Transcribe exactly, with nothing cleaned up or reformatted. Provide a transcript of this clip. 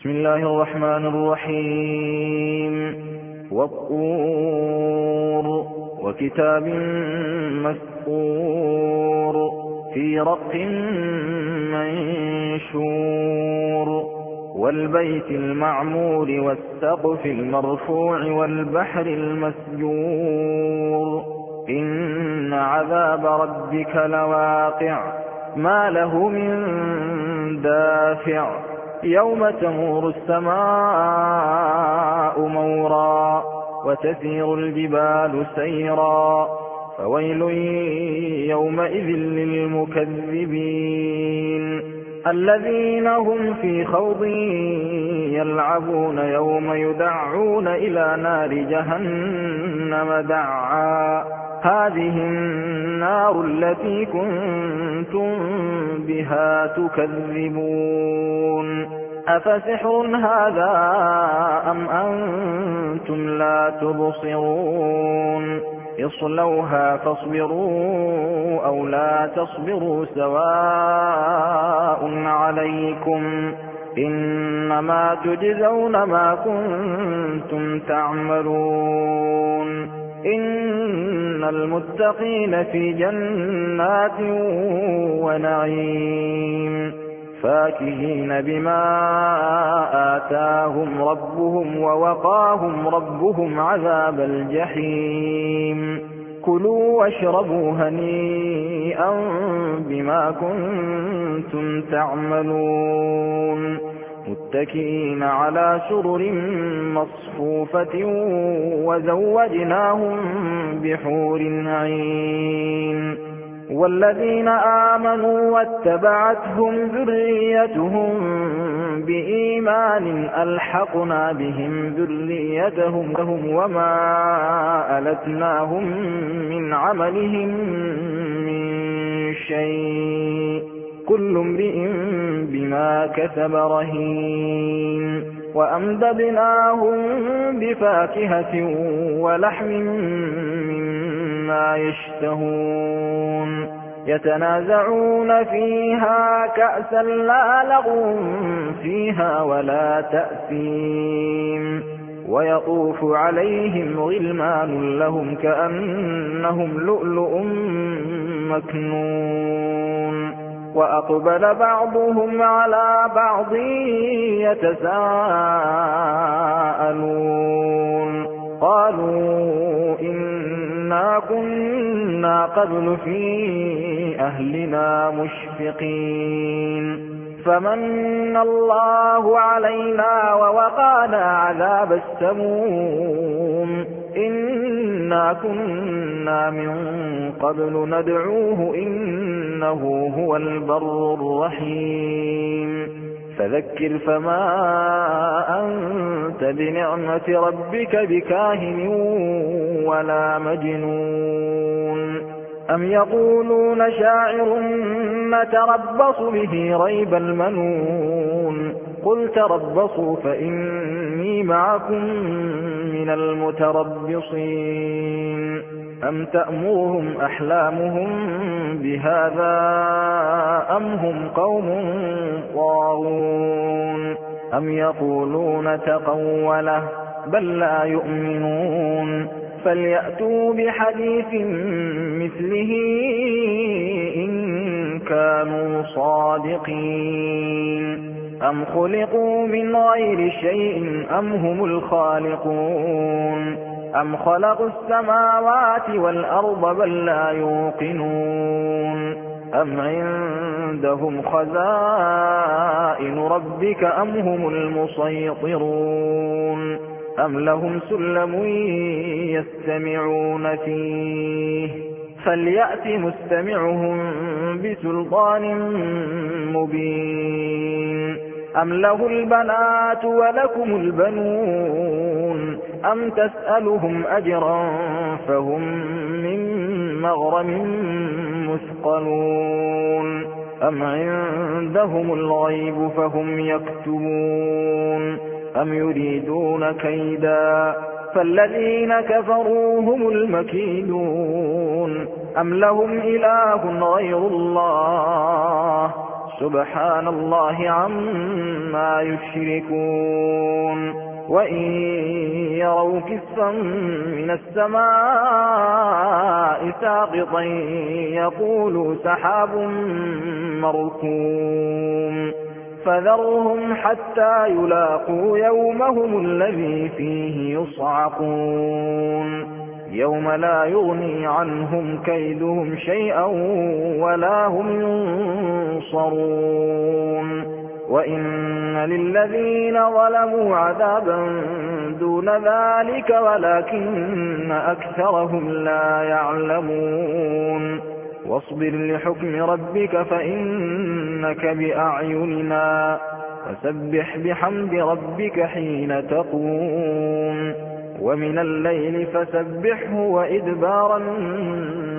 بسم الله الرحمن الرحيم والطور وكتاب مسطور في رق منشور والبيت المعمور والسقف المرفوع والبحر المسجور إن عذاب ربك لواقع ما له من دافع يوم تمور السماء مورا وتسير الجبال سيرا فويل يومئذ للمكذبين الذين هم في خوض يلعبون يوم يدعون إلى نار جهنم دعا هذه النار التي كنتم بها تكذبون أفسحر هذا أم أنتم لا تبصرون اصلوها فاصبروا أو لا تصبروا سواء عليكم إنما تجزون ما كنتم تعملون إن المتقين في جنات ونعيم فاكهين بما آتاهم ربهم ووقاهم ربهم عذاب الجحيم كلوا واشربوا هنيئا بما كنتم تعملون متكئين على سرر مصفوفة وزوجناهم بحور عين والذين آمنوا واتبعتهم ذريتهم بإيمان ألحقنا بهم ذريتهم وما ألتناهم من عملهم من شيء كل امرئ بما كسب رهين وأمددناهم بفاكهة ولحم مما يشتهون يتنازعون فيها كأسا لا لغو فيها ولا تأثيم ويطوف عليهم غلمان لهم كأنهم لؤلؤ مكنون وأقبل بعضهم على بعض يتساءلون قالوا إنا كنا قبل في أهلنا مشفقين فمن الله علينا ووقانا عذاب السموم إنا كنا من قبل ندعوه إنه هو البر الرحيم فذكر فما أنت بنعمة ربك بكاهن ولا مجنون أم يقولون شاعر نتربص به ريب المنون قل تربصوا فإني معكم من المتربصين أم تأمرهم أحلامهم بهذا أم هم قوم طاغون أم يقولون تقوله بل لا يؤمنون فليأتوا بحديث مثله إن كانوا صادقين أم خلقوا من غير شيء أم هم الخالقون أم خلقوا السماوات والأرض بل لا يوقنون أم عندهم خزائن ربك أم هم المسيطرون أم لهم سلم يستمعون فيه فليأت مستمعهم بسلطان مبين أم له البنات ولكم البنون أم تسألهم أجرا فهم من مغرم مثقلون أم عندهم الغيب فهم يكتبون أم يريدون كيدا فالذين كفروا هم المكيدون أم لهم إله غير الله سبحان الله عما يشركون وإن يروا كسفا من السماء ساقطا يقولوا سحاب مركوم فذرهم حتى يلاقوا يومهم الذي فيه يصعقون يوم لا يغني عنهم كيدهم شيئا ولا هم ينصرون وإن للذين ظلموا عذابا دون ذلك ولكن أكثرهم لا يعلمون واصبر لحكم ربك فإنك بأعيننا فسبح بحمد ربك حين تقوم ومن الليل فسبحه وإدبار النجوم